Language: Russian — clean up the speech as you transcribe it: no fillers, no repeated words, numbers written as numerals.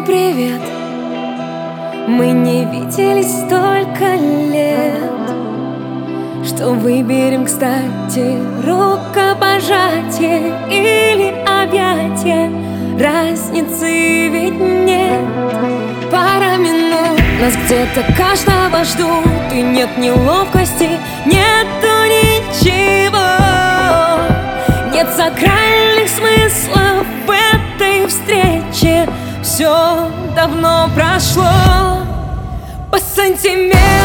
привет. Мы не виделись столько лет, что выберем, кстати, рукопожатие или объятие. Разницы ведь нет. Пара минут, нас где-то каждого ждут, и нет неловкости, нету ничего. Нет сакральных смыслов в этой встрече. Все давно прошло по сантиметру.